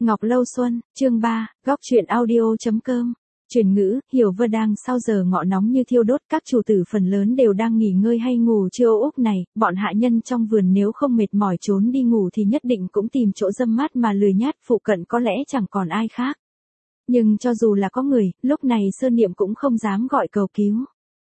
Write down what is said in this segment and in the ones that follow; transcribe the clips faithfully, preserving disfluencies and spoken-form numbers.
Ngọc Lâu Xuân, chương ba, góc truyện audio.com. Truyền ngữ, hiểu vơ đang sau giờ ngọ nóng như thiêu đốt, các chủ tử phần lớn đều đang nghỉ ngơi hay ngủ trưa úp này, bọn hạ nhân trong vườn nếu không mệt mỏi trốn đi ngủ thì nhất định cũng tìm chỗ râm mát mà lười nhát, phụ cận có lẽ chẳng còn ai khác. Nhưng cho dù là có người, lúc này Sơn Niệm cũng không dám gọi cầu cứu.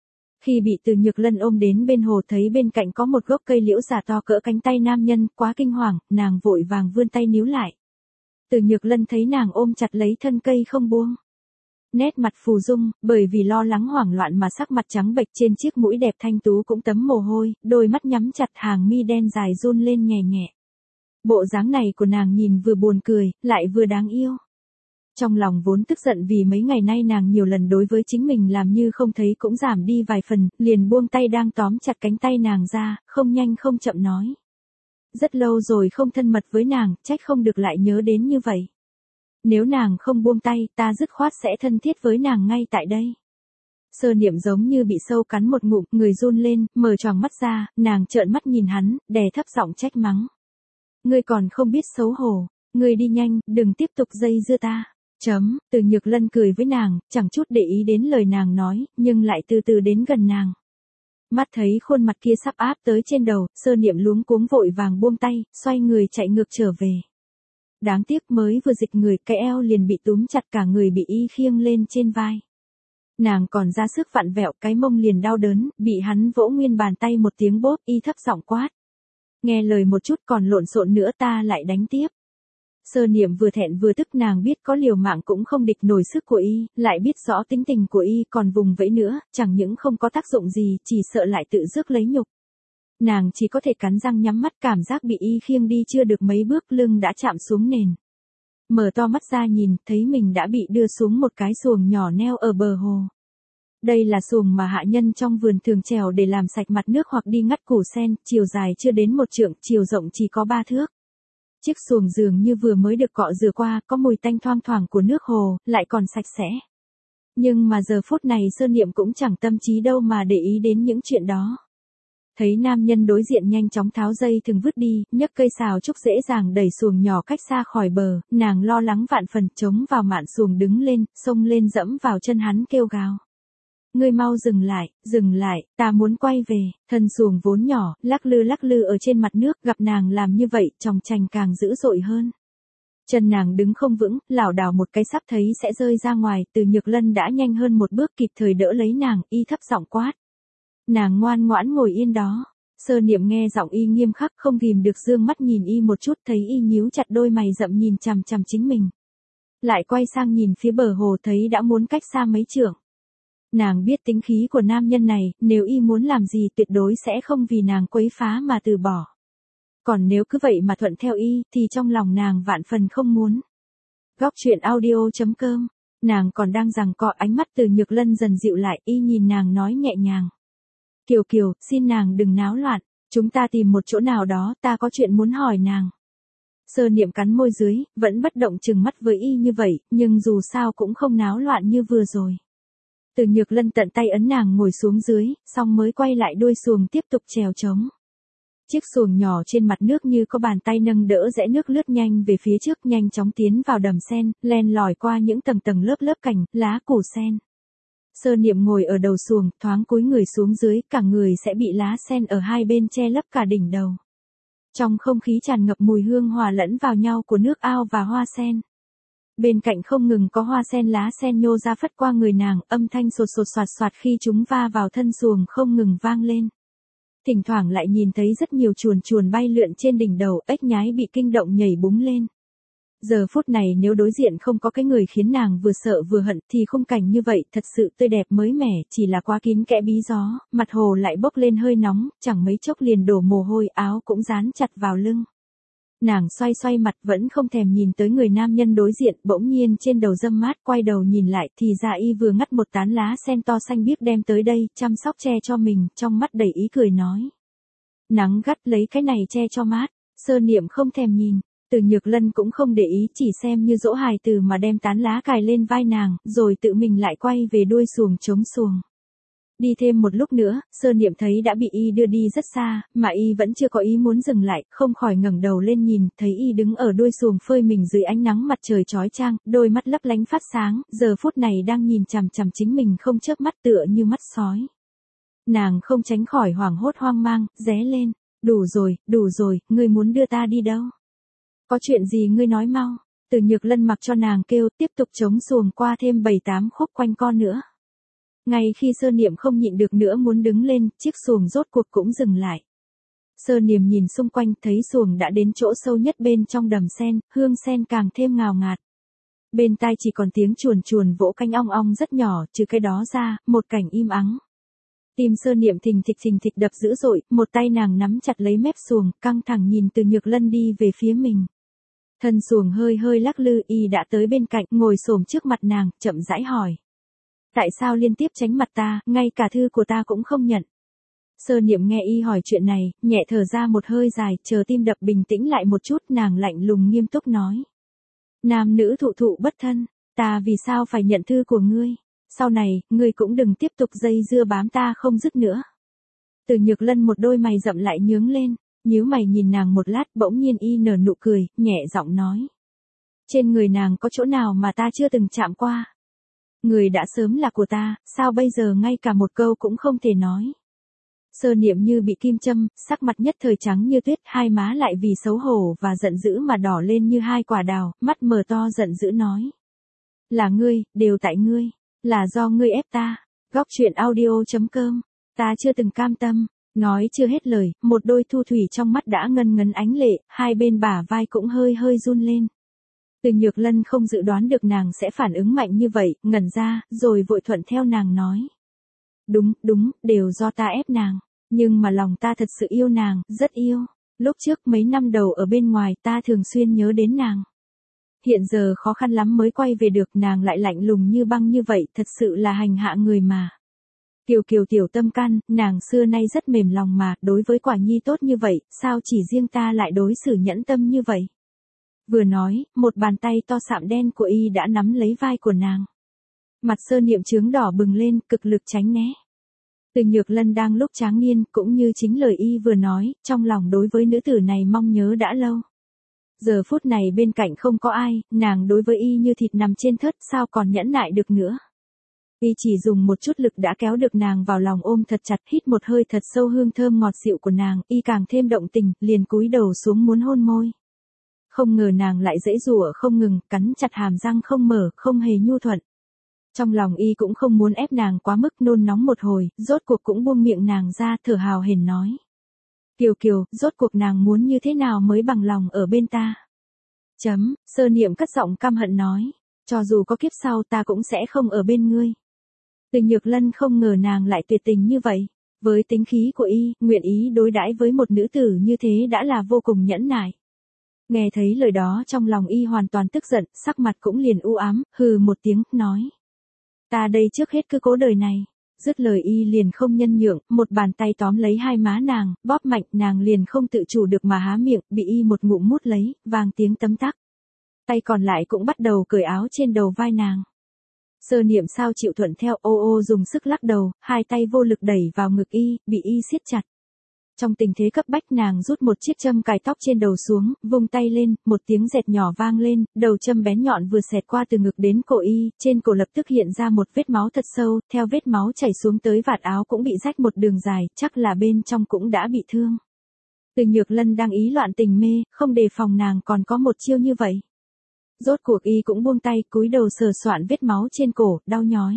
Khi bị Từ Nhược Lân ôm đến bên hồ thấy bên cạnh có một gốc cây liễu già to cỡ cánh tay nam nhân, quá kinh hoàng, nàng vội vàng vươn tay níu lại. Từ Nhược Lân thấy nàng ôm chặt lấy thân cây không buông. Nét mặt phù dung, bởi vì lo lắng hoảng loạn mà sắc mặt trắng bệch, trên chiếc mũi đẹp thanh tú cũng tấm mồ hôi, đôi mắt nhắm chặt, hàng mi đen dài run lên nhẹ nhẹ. Bộ dáng này của nàng nhìn vừa buồn cười, lại vừa đáng yêu. Trong lòng vốn tức giận vì mấy ngày nay nàng nhiều lần đối với chính mình làm như không thấy cũng giảm đi vài phần, liền buông tay đang tóm chặt cánh tay nàng ra, không nhanh không chậm nói. Rất lâu rồi không thân mật với nàng, trách không được lại nhớ đến như vậy. Nếu nàng không buông tay, ta dứt khoát sẽ thân thiết với nàng ngay tại đây. Sơ Niệm giống như bị sâu cắn một ngụm, người run lên, mở tròn mắt ra, nàng trợn mắt nhìn hắn, đè thấp giọng trách mắng. Ngươi còn không biết xấu hổ, ngươi đi nhanh, đừng tiếp tục dây dưa ta. Chấm, Từ Nhược Lân cười với nàng, chẳng chút để ý đến lời nàng nói, nhưng lại từ từ đến gần nàng. Mắt thấy khuôn mặt kia sắp áp tới trên đầu, Sơ Niệm luống cuống vội vàng buông tay, xoay người chạy ngược trở về. Đáng tiếc mới vừa dịch người, cái eo liền bị túm chặt, cả người bị y khiêng lên trên vai. Nàng còn ra sức vặn vẹo, cái mông liền đau đớn, bị hắn vỗ nguyên bàn tay một tiếng bốp, y thấp giọng quát. Nghe lời một chút còn lộn xộn nữa ta lại đánh tiếp. Sơ Niệm vừa thẹn vừa tức, nàng biết có liều mạng cũng không địch nổi sức của y, lại biết rõ tính tình của y, còn vùng vẫy nữa, chẳng những không có tác dụng gì, chỉ sợ lại tự rước lấy nhục. Nàng chỉ có thể cắn răng nhắm mắt, cảm giác bị y khiêng đi chưa được mấy bước lưng đã chạm xuống nền. Mở to mắt ra nhìn, thấy mình đã bị đưa xuống một cái xuồng nhỏ neo ở bờ hồ. Đây là xuồng mà hạ nhân trong vườn thường trèo để làm sạch mặt nước hoặc đi ngắt củ sen, chiều dài chưa đến một trượng, chiều rộng chỉ có ba thước. Chiếc xuồng dường như vừa mới được cọ rửa qua, có mùi tanh thoang thoảng của nước hồ, lại còn sạch sẽ. Nhưng mà giờ phút này Sơn Niệm cũng chẳng tâm trí đâu mà để ý đến những chuyện đó. Thấy nam nhân đối diện nhanh chóng tháo dây thừng vứt đi, nhấc cây sào trúc dễ dàng đẩy xuồng nhỏ cách xa khỏi bờ, nàng lo lắng vạn phần, chống vào mạn xuồng đứng lên, xông lên dẫm vào chân hắn kêu gào. Ngươi mau dừng lại, dừng lại, ta muốn quay về. Thân xuồng vốn nhỏ, lắc lư lắc lư ở trên mặt nước, gặp nàng làm như vậy, chòng chành càng dữ dội hơn. Chân nàng đứng không vững, lảo đảo một cái sắp thấy sẽ rơi ra ngoài, Từ Nhược Lân đã nhanh hơn một bước kịp thời đỡ lấy nàng, y thấp giọng quát. Nàng ngoan ngoãn ngồi yên đó. Sơ Niệm nghe giọng y nghiêm khắc, không ghìm được dương mắt nhìn y một chút, thấy y nhíu chặt đôi mày rậm nhìn chằm chằm chính mình. Lại quay sang nhìn phía bờ hồ thấy đã muốn cách xa mấy trượng. Nàng biết tính khí của nam nhân này, nếu y muốn làm gì tuyệt đối sẽ không vì nàng quấy phá mà từ bỏ. Còn nếu cứ vậy mà thuận theo y, thì trong lòng nàng vạn phần không muốn. Góc truyện audio.com. Nàng còn đang giằng co, ánh mắt Từ Nhược Lân dần dịu lại, y nhìn nàng nói nhẹ nhàng. Kiều Kiều, xin nàng đừng náo loạn, chúng ta tìm một chỗ nào đó, ta có chuyện muốn hỏi nàng. Sơ Niệm cắn môi dưới, vẫn bất động chừng mắt với y như vậy, nhưng dù sao cũng không náo loạn như vừa rồi. Từ Nhược Lân tận tay ấn nàng ngồi xuống dưới, xong mới quay lại đuôi xuồng tiếp tục chèo trống. Chiếc xuồng nhỏ trên mặt nước như có bàn tay nâng đỡ, rẽ nước lướt nhanh về phía trước, nhanh chóng tiến vào đầm sen, len lỏi qua những tầng tầng lớp lớp cành, lá củ sen. Sơ Niệm ngồi ở đầu xuồng, thoáng cúi người xuống dưới, cả người sẽ bị lá sen ở hai bên che lấp cả đỉnh đầu. Trong không khí tràn ngập mùi hương hòa lẫn vào nhau của nước ao và hoa sen. Bên cạnh không ngừng có hoa sen, lá sen nhô ra phất qua người nàng, âm thanh sột sột soạt soạt khi chúng va vào thân xuồng không ngừng vang lên. Thỉnh thoảng lại nhìn thấy rất nhiều chuồn chuồn bay lượn trên đỉnh đầu, ếch nhái bị kinh động nhảy búng lên. Giờ phút này nếu đối diện không có cái người khiến nàng vừa sợ vừa hận thì khung cảnh như vậy thật sự tươi đẹp mới mẻ, chỉ là quá kín kẽ bí gió, mặt hồ lại bốc lên hơi nóng, chẳng mấy chốc liền đổ mồ hôi, áo cũng dán chặt vào lưng. Nàng xoay xoay mặt vẫn không thèm nhìn tới người nam nhân đối diện, bỗng nhiên trên đầu râm mát, quay đầu nhìn lại thì ra y vừa ngắt một tán lá sen to xanh biếc đem tới đây, chăm sóc che cho mình, trong mắt đầy ý cười nói. Nắng gắt lấy cái này che cho mát. Sơ Niệm không thèm nhìn, Từ Nhược Lân cũng không để ý, chỉ xem như dỗ hài từ mà đem tán lá cài lên vai nàng, rồi tự mình lại quay về đuôi xuồng chống xuồng. Đi thêm một lúc nữa, Sơ Niệm thấy đã bị y đưa đi rất xa, mà y vẫn chưa có ý muốn dừng lại, không khỏi ngẩng đầu lên nhìn, thấy y đứng ở đuôi xuồng phơi mình dưới ánh nắng mặt trời chói chang, đôi mắt lấp lánh phát sáng, giờ phút này đang nhìn chằm chằm chính mình không chớp mắt tựa như mắt sói. Nàng không tránh khỏi hoảng hốt hoang mang, ré lên, đủ rồi, đủ rồi, ngươi muốn đưa ta đi đâu? Có chuyện gì ngươi nói mau? Từ Nhược Lân mặc cho nàng kêu, tiếp tục chống xuồng qua thêm bảy tám khúc quanh co nữa. Ngay khi Sơ Niệm không nhịn được nữa muốn đứng lên, chiếc xuồng rốt cuộc cũng dừng lại. Sơ Niệm nhìn xung quanh, thấy xuồng đã đến chỗ sâu nhất bên trong đầm sen, hương sen càng thêm ngào ngạt. Bên tai chỉ còn tiếng chuồn chuồn vỗ cánh ong ong rất nhỏ, trừ cái đó ra, một cảnh im ắng. Tim Sơ Niệm thình thịch thình thịch đập dữ dội, một tay nàng nắm chặt lấy mép xuồng, căng thẳng nhìn Từ Nhược Lân đi về phía mình. Thân xuồng hơi hơi lắc lư, y đã tới bên cạnh, ngồi xổm trước mặt nàng, chậm rãi hỏi. Tại sao liên tiếp tránh mặt ta, ngay cả thư của ta cũng không nhận? Sơ Niệm nghe y hỏi chuyện này, nhẹ thở ra một hơi dài, chờ tim đập bình tĩnh lại một chút, nàng lạnh lùng nghiêm túc nói. Nam nữ thụ thụ bất thân, ta vì sao phải nhận thư của ngươi? Sau này, ngươi cũng đừng tiếp tục dây dưa bám ta không dứt nữa. Từ Nhược Lân một đôi mày rậm lại nhướng lên, nhíu mày nhìn nàng một lát, bỗng nhiên y nở nụ cười, nhẹ giọng nói. Trên người nàng có chỗ nào mà ta chưa từng chạm qua? Người đã sớm là của ta, sao bây giờ ngay cả một câu cũng không thể nói? Sơ Niệm như bị kim châm, sắc mặt nhất thời trắng như tuyết, hai má lại vì xấu hổ và giận dữ mà đỏ lên như hai quả đào, mắt mở to giận dữ nói. Là ngươi, đều tại ngươi, là do ngươi ép ta. Góc truyện audio chấm com, ta chưa từng cam tâm. Nói chưa hết lời, một đôi thu thủy trong mắt đã ngân ngấn ánh lệ, hai bên bả vai cũng hơi hơi run lên. Từ Nhược Lân không dự đoán được nàng sẽ phản ứng mạnh như vậy, ngẩn ra, rồi vội thuận theo nàng nói. Đúng, đúng, đều do ta ép nàng, nhưng mà lòng ta thật sự yêu nàng, rất yêu. Lúc trước mấy năm đầu ở bên ngoài ta thường xuyên nhớ đến nàng. Hiện giờ khó khăn lắm mới quay về được, nàng lại lạnh lùng như băng như vậy, thật sự là hành hạ người mà. Kiều Kiều tiểu tâm can, nàng xưa nay rất mềm lòng mà, đối với Quả Nhi tốt như vậy, sao chỉ riêng ta lại đối xử nhẫn tâm như vậy? Vừa nói, một bàn tay to sạm đen của y đã nắm lấy vai của nàng. Mặt Sơ Niệm chướng đỏ bừng lên, cực lực tránh né. Từ Nhược Lân đang lúc tráng niên, cũng như chính lời y vừa nói, trong lòng đối với nữ tử này mong nhớ đã lâu. Giờ phút này bên cạnh không có ai, nàng đối với y như thịt nằm trên thớt, sao còn nhẫn nại được nữa. Y chỉ dùng một chút lực đã kéo được nàng vào lòng ôm thật chặt, hít một hơi thật sâu hương thơm ngọt dịu của nàng, y càng thêm động tình, liền cúi đầu xuống muốn hôn môi. Không ngờ nàng lại giãy giụa không ngừng, cắn chặt hàm răng không mở, không hề nhu thuận. Trong lòng y cũng không muốn ép nàng quá mức, nôn nóng một hồi, rốt cuộc cũng buông miệng nàng ra, thở hào hển nói. Kiều Kiều, rốt cuộc nàng muốn như thế nào mới bằng lòng ở bên ta? Chấm, Sơ Niệm cất giọng căm hận nói. Cho dù có kiếp sau ta cũng sẽ không ở bên ngươi. Từ Nhược Lân không ngờ nàng lại tuyệt tình như vậy. Với tính khí của y, nguyện ý đối đãi với một nữ tử như thế đã là vô cùng nhẫn nại. Nghe thấy lời đó trong lòng y hoàn toàn tức giận, sắc mặt cũng liền u ám, hừ một tiếng, nói. Ta đây trước hết cứ cố đời này. Dứt lời y liền không nhân nhượng, một bàn tay tóm lấy hai má nàng, bóp mạnh, nàng liền không tự chủ được mà há miệng, bị y một ngụm mút lấy, vang tiếng tấm tắc. Tay còn lại cũng bắt đầu cởi áo trên đầu vai nàng. Sơ Niệm sao chịu thuận theo, ô ô dùng sức lắc đầu, hai tay vô lực đẩy vào ngực y, bị y siết chặt. Trong tình thế cấp bách nàng rút một chiếc châm cài tóc trên đầu xuống, vung tay lên, một tiếng dẹt nhỏ vang lên, đầu châm bén nhọn vừa xẹt qua từ ngực đến cổ y, trên cổ lập tức hiện ra một vết máu thật sâu, theo vết máu chảy xuống tới vạt áo cũng bị rách một đường dài, chắc là bên trong cũng đã bị thương. Từ Nhược Lân đang ý loạn tình mê, không đề phòng nàng còn có một chiêu như vậy. Rốt cuộc y cũng buông tay, cúi đầu sờ soạn vết máu trên cổ, đau nhói.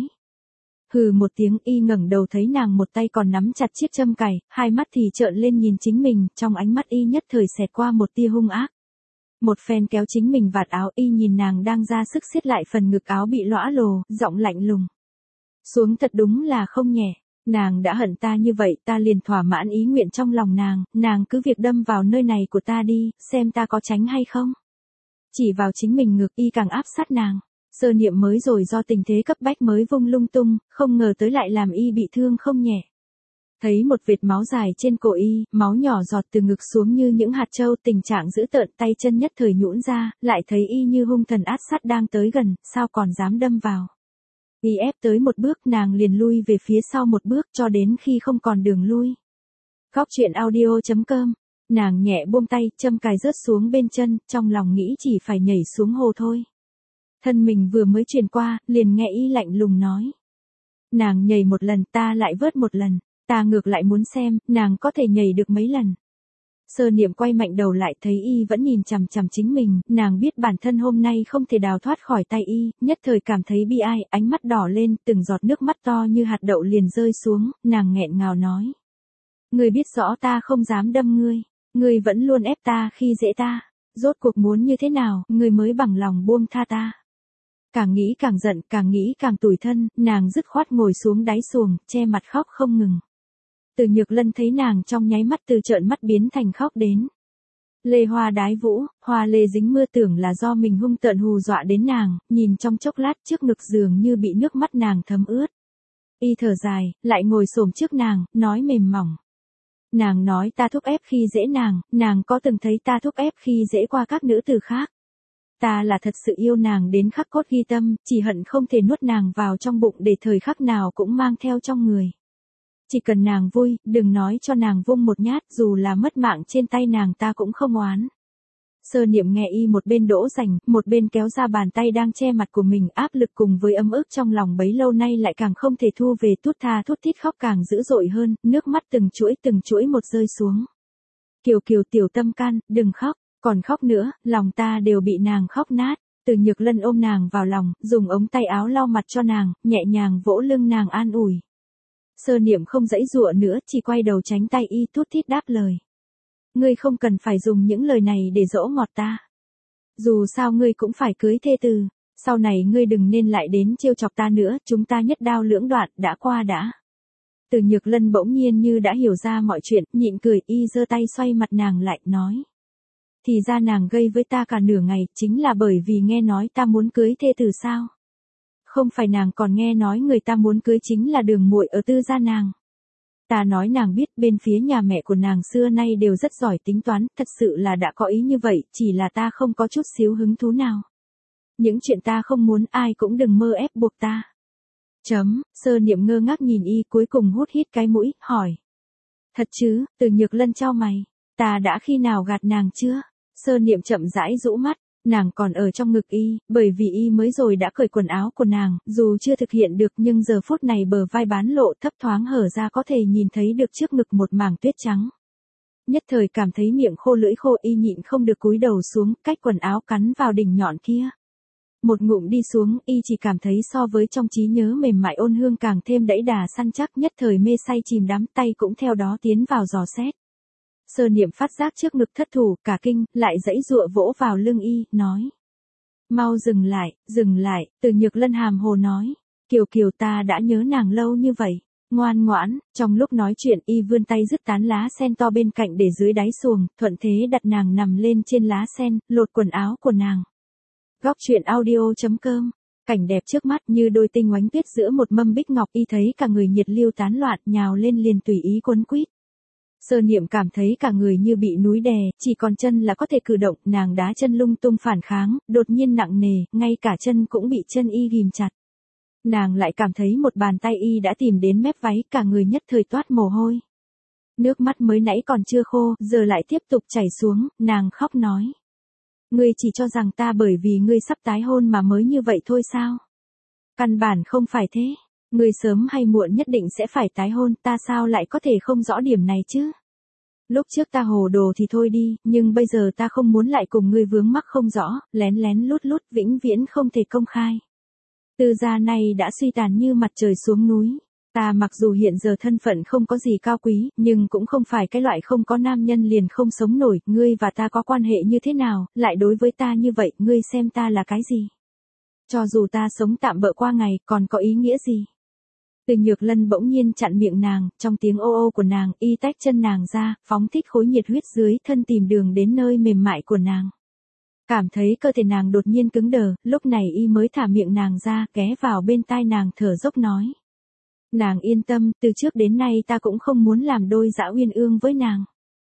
Hừ một tiếng, y ngẩng đầu thấy nàng một tay còn nắm chặt chiếc châm cài, hai mắt thì trợn lên nhìn chính mình, trong ánh mắt y nhất thời xẹt qua một tia hung ác. Một phen kéo chính mình vạt áo, y nhìn nàng đang ra sức siết lại phần ngực áo bị lõa lồ, giọng lạnh lùng. Xuống thật đúng là không nhẹ, nàng đã hận ta như vậy, ta liền thỏa mãn ý nguyện trong lòng nàng, nàng cứ việc đâm vào nơi này của ta đi, xem ta có tránh hay không. Chỉ vào chính mình ngực, y càng áp sát nàng. Sơ Niệm mới rồi do tình thế cấp bách mới vung lung tung, không ngờ tới lại làm y bị thương không nhẹ. Thấy một vệt máu dài trên cổ y, máu nhỏ giọt từ ngực xuống như những hạt châu, tình trạng dữ tợn, tay chân nhất thời nhũn ra, lại thấy y như hung thần át sát đang tới gần, sao còn dám đâm vào. Y ép tới một bước nàng liền lui về phía sau một bước cho đến khi không còn đường lui. Góc truyện audio.com, nàng nhẹ buông tay, châm cài rớt xuống bên chân, trong lòng nghĩ chỉ phải nhảy xuống hồ thôi. Thân mình vừa mới truyền qua, liền nghe Y lạnh lùng nói. Nàng nhảy một lần ta lại vớt một lần, ta ngược lại muốn xem, nàng có thể nhảy được mấy lần. Sơ Niệm quay mạnh đầu lại thấy Y vẫn nhìn chằm chằm chính mình, nàng biết bản thân hôm nay không thể đào thoát khỏi tay Y, nhất thời cảm thấy bi ai, ánh mắt đỏ lên, từng giọt nước mắt to như hạt đậu liền rơi xuống, nàng nghẹn ngào nói. Ngươi biết rõ ta không dám đâm ngươi, ngươi vẫn luôn ép ta khi dễ ta, rốt cuộc muốn như thế nào, ngươi mới bằng lòng buông tha ta. Càng nghĩ càng giận, càng nghĩ càng tủi thân, nàng dứt khoát ngồi xuống đáy xuồng, che mặt khóc không ngừng. Từ Nhược Lân thấy nàng trong nháy mắt từ trợn mắt biến thành khóc đến. Lê hoa đái vũ, hoa lê dính mưa tưởng là do mình hung tợn hù dọa đến nàng, nhìn trong chốc lát trước ngực giường như bị nước mắt nàng thấm ướt. Y thở dài, lại ngồi xổm trước nàng, nói mềm mỏng. Nàng nói ta thúc ép khi dễ nàng, nàng có từng thấy ta thúc ép khi dễ qua các nữ tử khác. Ta là thật sự yêu nàng đến khắc cốt ghi tâm, chỉ hận không thể nuốt nàng vào trong bụng để thời khắc nào cũng mang theo trong người. Chỉ cần nàng vui, đừng nói cho nàng vung một nhát, dù là mất mạng trên tay nàng ta cũng không oán. Sơ Niệm nghe Y một bên đỗ dành, một bên kéo ra bàn tay đang che mặt của mình, áp lực cùng với ấm ức trong lòng bấy lâu nay lại càng không thể thu về, thút tha thút thít khóc càng dữ dội hơn, nước mắt từng chuỗi từng chuỗi một rơi xuống. Kiều Kiều tiểu tâm can, đừng khóc, còn khóc nữa, lòng ta đều bị nàng khóc nát. Từ Nhược Lân ôm nàng vào lòng, dùng ống tay áo lau mặt cho nàng, nhẹ nhàng vỗ lưng nàng an ủi. Sơ Niệm không dãy dụa nữa, chỉ quay đầu tránh tay Y thút thít đáp lời. Ngươi không cần phải dùng những lời này để dỗ ngọt ta. Dù sao ngươi cũng phải cưới thê tử, sau này ngươi đừng nên lại đến trêu chọc ta nữa, chúng ta nhất đao lưỡng đoạn, đã qua đã. Từ Nhược Lân bỗng nhiên như đã hiểu ra mọi chuyện, nhịn cười, Y giơ tay xoay mặt nàng lại, nói. Thì ra nàng gây với ta cả nửa ngày, chính là bởi vì nghe nói ta muốn cưới thê tử sao? Không phải nàng còn nghe nói người ta muốn cưới chính là Đường muội ở Tư gia nàng. Ta nói nàng biết bên phía nhà mẹ của nàng xưa nay đều rất giỏi tính toán, thật sự là đã có ý như vậy, chỉ là ta không có chút xíu hứng thú nào. Những chuyện ta không muốn ai cũng đừng mơ ép buộc ta. Chấm, Sơ Niệm ngơ ngác nhìn Y cuối cùng hút hít cái mũi, hỏi. Thật chứ? Từ Nhược Lân chau mày. Ta đã khi nào gạt nàng chưa? Sơ Niệm chậm rãi rũ mắt. Nàng còn ở trong ngực Y, bởi vì Y mới rồi đã cởi quần áo của nàng, dù chưa thực hiện được nhưng giờ phút này bờ vai bán lộ thấp thoáng hở ra có thể nhìn thấy được trước ngực một mảng tuyết trắng. Nhất thời cảm thấy miệng khô lưỡi khô, Y nhịn không được cúi đầu xuống, cách quần áo cắn vào đỉnh nhọn kia. Một ngụm đi xuống, Y chỉ cảm thấy so với trong trí nhớ mềm mại ôn hương càng thêm đẫy đà săn chắc, nhất thời mê say chìm đắm, tay cũng theo đó tiến vào dò xét. Sơ Niệm phát giác trước ngực thất thủ, cả kinh, lại dãy dụa vỗ vào lưng Y, nói. Mau dừng lại, dừng lại, Từ Nhược Lân hàm hồ nói. Kiều Kiều ta đã nhớ nàng lâu như vậy. Ngoan ngoãn, trong lúc nói chuyện Y vươn tay dứt tán lá sen to bên cạnh để dưới đáy xuồng, thuận thế đặt nàng nằm lên trên lá sen, lột quần áo của nàng. Góc truyện audio.com, cảnh đẹp trước mắt như đôi tinh oánh tuyết giữa một mâm bích ngọc, Y thấy cả người nhiệt liêu tán loạn, nhào lên liền tùy ý quấn quýt. Sơ Niệm cảm thấy cả người như bị núi đè, chỉ còn chân là có thể cử động, nàng đá chân lung tung phản kháng, đột nhiên nặng nề, ngay cả chân cũng bị chân Y ghìm chặt. Nàng lại cảm thấy một bàn tay Y đã tìm đến mép váy, cả người nhất thời toát mồ hôi. Nước mắt mới nãy còn chưa khô, giờ lại tiếp tục chảy xuống, nàng khóc nói. Ngươi chỉ cho rằng ta bởi vì ngươi sắp tái hôn mà mới như vậy thôi sao? Căn bản không phải thế. Ngươi sớm hay muộn nhất định sẽ phải tái hôn, ta sao lại có thể không rõ điểm này chứ? Lúc trước ta hồ đồ thì thôi đi, nhưng bây giờ ta không muốn lại cùng ngươi vướng mắc không rõ, lén lén lút lút vĩnh viễn không thể công khai. Tư gia này đã suy tàn như mặt trời xuống núi. Ta mặc dù hiện giờ thân phận không có gì cao quý, nhưng cũng không phải cái loại không có nam nhân liền không sống nổi, ngươi và ta có quan hệ như thế nào, lại đối với ta như vậy, ngươi xem ta là cái gì? Cho dù ta sống tạm bợ qua ngày, còn có ý nghĩa gì? Từ Nhược Lân bỗng nhiên chặn miệng nàng, trong tiếng ô ô của nàng, Y tách chân nàng ra, phóng thích khối nhiệt huyết dưới thân tìm đường đến nơi mềm mại của nàng. Cảm thấy cơ thể nàng đột nhiên cứng đờ, lúc này Y mới thả miệng nàng ra, ghé vào bên tai nàng thở dốc nói. Nàng yên tâm, từ trước đến nay ta cũng không muốn làm đôi dã uyên ương với nàng.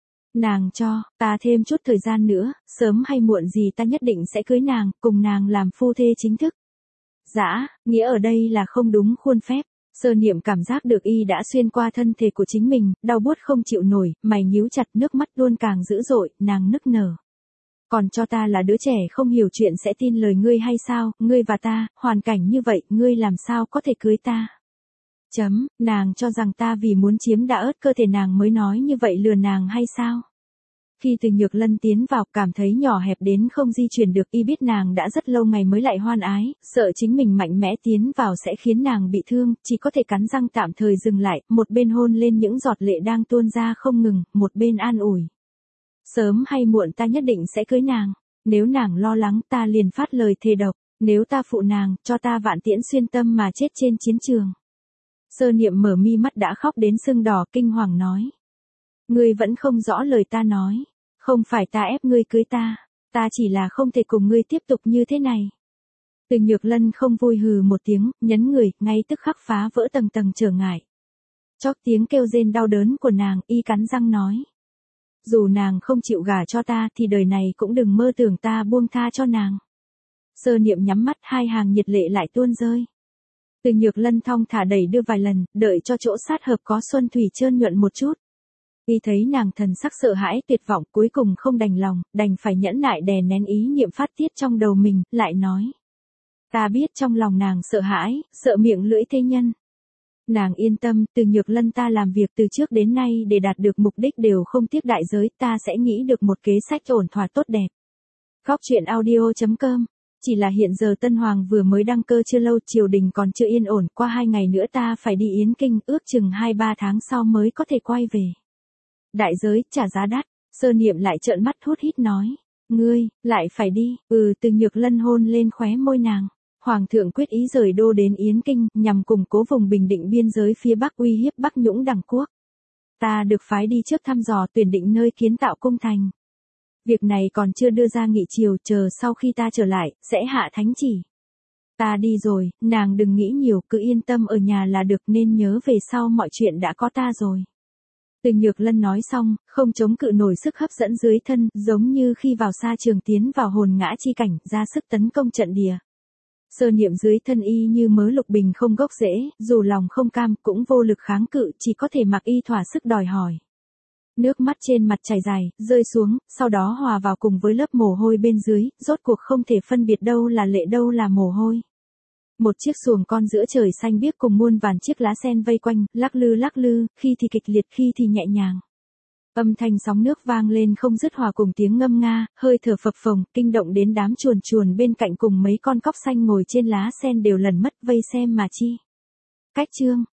Nàng cho, ta thêm chút thời gian nữa, sớm hay muộn gì ta nhất định sẽ cưới nàng, cùng nàng làm phu thê chính thức. Dã, nghĩa ở đây là không đúng khuôn phép. Sơ Niệm cảm giác được y đã xuyên qua thân thể của chính mình, đau buốt không chịu nổi, mày nhíu chặt, nước mắt luôn càng dữ dội, nàng nức nở. Còn cho ta là đứa trẻ không hiểu chuyện sẽ tin lời ngươi hay sao, ngươi và ta, hoàn cảnh như vậy, ngươi làm sao có thể cưới ta. Chấm, nàng cho rằng ta vì muốn chiếm đa ớt cơ thể nàng mới nói như vậy lừa nàng hay sao? Khi Từ Nhược Lân tiến vào, cảm thấy nhỏ hẹp đến không di chuyển được, y biết nàng đã rất lâu ngày mới lại hoan ái, sợ chính mình mạnh mẽ tiến vào sẽ khiến nàng bị thương, chỉ có thể cắn răng tạm thời dừng lại, một bên hôn lên những giọt lệ đang tuôn ra không ngừng, một bên an ủi. Sớm hay muộn ta nhất định sẽ cưới nàng, nếu nàng lo lắng ta liền phát lời thề độc, nếu ta phụ nàng, cho ta vạn tiễn xuyên tâm mà chết trên chiến trường. Sơ Niệm mở mi mắt đã khóc đến sưng đỏ, kinh hoàng nói. Ngươi vẫn không rõ lời ta nói, không phải ta ép ngươi cưới ta, ta chỉ là không thể cùng ngươi tiếp tục như thế này. Từ Nhược Lân không vui hừ một tiếng, nhấn người, ngay tức khắc phá vỡ tầng tầng trở ngại. Chót tiếng kêu rên đau đớn của nàng, y cắn răng nói. Dù nàng không chịu gả cho ta thì đời này cũng đừng mơ tưởng ta buông tha cho nàng. Sơ Niệm nhắm mắt, hai hàng nhiệt lệ lại tuôn rơi. Từ Nhược Lân thong thả đẩy đưa vài lần, đợi cho chỗ sát hợp có xuân thủy trơn nhuận một chút. Y thấy nàng thần sắc sợ hãi tuyệt vọng, cuối cùng không đành lòng, đành phải nhẫn nại đè nén ý niệm phát tiết trong đầu mình, lại nói. Ta biết trong lòng nàng sợ hãi, sợ miệng lưỡi thế nhân. Nàng yên tâm, Từ Nhược Lân ta làm việc từ trước đến nay để đạt được mục đích đều không tiếc đại giới, ta sẽ nghĩ được một kế sách ổn thỏa tốt đẹp. Góc truyện audio chấm com. Chỉ là hiện giờ Tân Hoàng vừa mới đăng cơ chưa lâu, triều đình còn chưa yên ổn, qua hai ngày nữa ta phải đi Yến Kinh, ước chừng hai ba tháng sau mới có thể quay về. Đại giới, trả giá đắt. Sơ Niệm lại trợn mắt hút hít nói. Ngươi, lại phải đi, ừ. Từ Nhược Lân hôn lên khóe môi nàng. Hoàng thượng quyết ý rời đô đến Yến Kinh, nhằm củng cố vùng bình định biên giới phía Bắc, uy hiếp Bắc Nhũng Đằng Quốc. Ta được phái đi trước thăm dò tuyển định nơi kiến tạo cung thành. Việc này còn chưa đưa ra nghị triều, chờ sau khi ta trở lại, sẽ hạ thánh chỉ. Ta đi rồi, nàng đừng nghĩ nhiều, cứ yên tâm ở nhà là được, nên nhớ về sau mọi chuyện đã có ta rồi. Từ Nhược Lân nói xong, không chống cự nổi sức hấp dẫn dưới thân, giống như khi vào sa trường tiến vào hồn ngã chi cảnh, ra sức tấn công trận địa. Sơ Niệm dưới thân y như mớ lục bình không gốc rễ, dù lòng không cam cũng vô lực kháng cự, chỉ có thể mặc y thỏa sức đòi hỏi. Nước mắt trên mặt chảy dài, rơi xuống, sau đó hòa vào cùng với lớp mồ hôi bên dưới, rốt cuộc không thể phân biệt đâu là lệ đâu là mồ hôi. Một chiếc xuồng con giữa trời xanh biếc cùng muôn vàn chiếc lá sen vây quanh, lắc lư lắc lư, khi thì kịch liệt khi thì nhẹ nhàng. Âm thanh sóng nước vang lên không dứt hòa cùng tiếng ngâm nga, hơi thở phập phồng, kinh động đến đám chuồn chuồn bên cạnh cùng mấy con cóc xanh ngồi trên lá sen đều lần mất vây xem mà chi. Cách chương